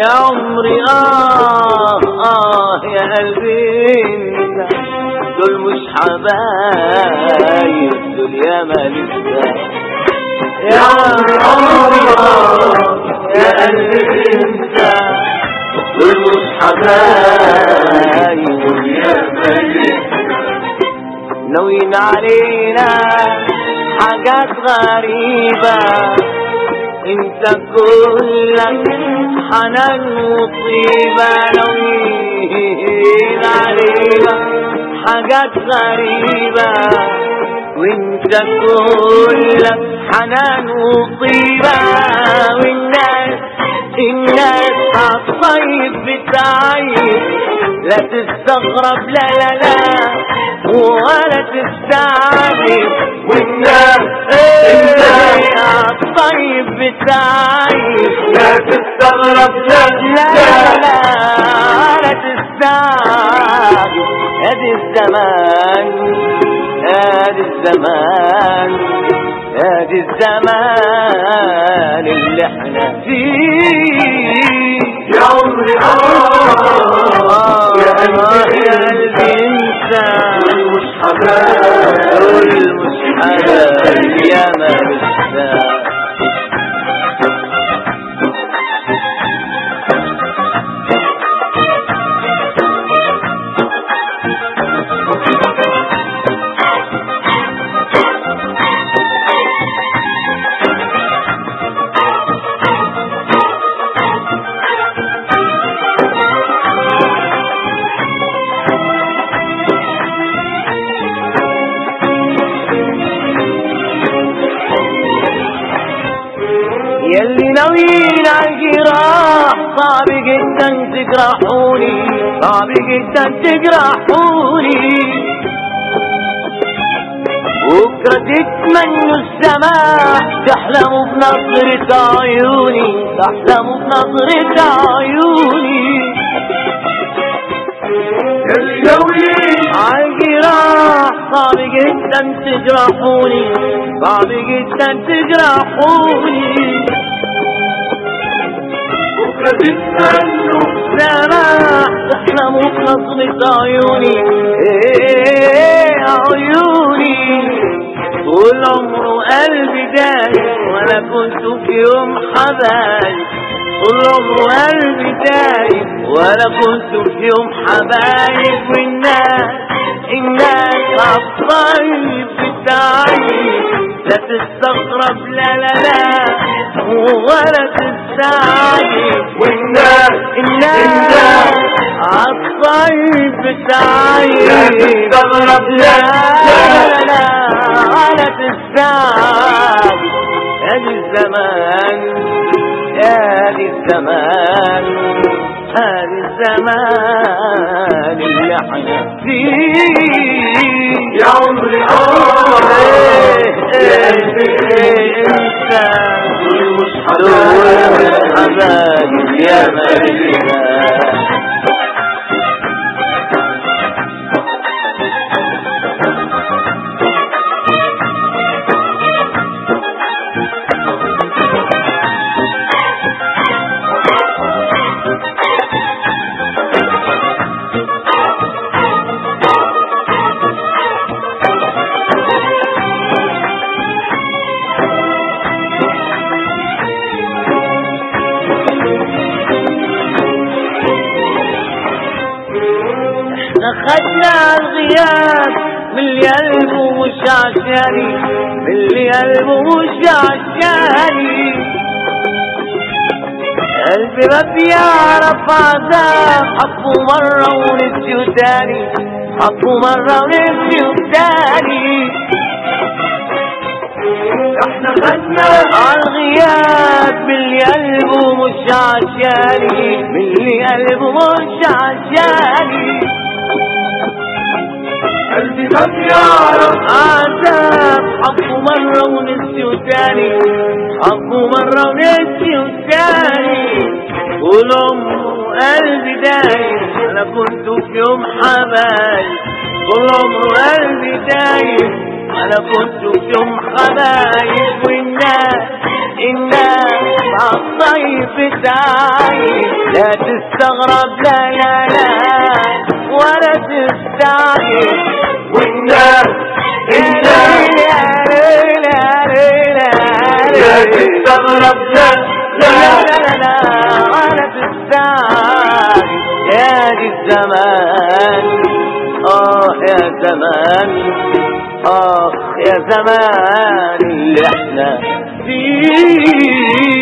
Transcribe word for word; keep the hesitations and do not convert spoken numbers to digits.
يا عمري آه آه يا قلبي انت، دول مش حبايب دول يا مالكة. يا عمري آه يا قلبي انت، دول مش حبايب دول يا مالكة. ناويين علينا حاجات غريبة، انت كلك حنان وطيبة. ناويين علينا حاجات غريبة، وانت كلك حنان وطيبة. والناس الناس عالطيب بتعيب، لا تستغرب لا لا لا ولا تستعجب. والناس الناس عالطيب بتعيب، لا تستغرب لا لا لا ولا تستعجب. ادي الزمان ادي الزمان ادي الزمان اللي احنا فيه. يا عمري آه يا قلبي انت، دول مش حبايب دول مش حبايب يا مالكة. يلي ناويين عالجراح صعب جدا تجرحوني، صعب جدا تجرحوني. بكرة تتمنوا السماح، تحلموا بنظرة عيوني، تحلموا بنظرة عيوني. يلي ناويين عالجراح صعب جدا تجرحوني، صعب جدا تجرحوني. بكرة تتمنوا سماح تحلموا بنظرة عيوني. ايه عيوني طول عمره قلبي دايب، ولا كنت في يوم حبايب. طول عمره قلبي دايب، ولا كنت في يوم حبايب. والناس الناس عالطيب بتعيب، لا تستغرب لا لا لا ولا تستعجب. والناس الناس عالطيب بتعيب، لا تستغرب لا لا لا ولا تستعجب. ادي الزمان ادي الزمان ادي الزمان اللي احنا فيه. يا عمري آه يا قلبي انت، دول مش دول حبايب حبايب يا مالكة. خدنا الغياب من اللي قلبه مش عشاني، من اللي قلبه مش عشاني. قلبي ما بيعرف عذاب، حبه مرة ونسيه تاني، حبه مرة ونسيه تاني. احنا خدنا عالغياب من اللي قلبه مش عشاني، من اللي قلبه مش عشاني. قلبي ما بيعرف عذاب، حبه مرة ونسيه تاني، حبه مرة ونسيه تاني. طول عمره قلبي دايب، انا كنت في يوم حبايب. طول عمره قلبي دايب، انا كنت في يوم حبايب. والناس الناس عالطيب بتاعي لا تستغرب لا لا لا ولا تستعجل والناس يا ليل يا ليل يا ليل لا تستغرب لا لا لا لا لا ولا تستعجل يا دي الزمان آه يا زمان آه يا زمان اللي احنا فيه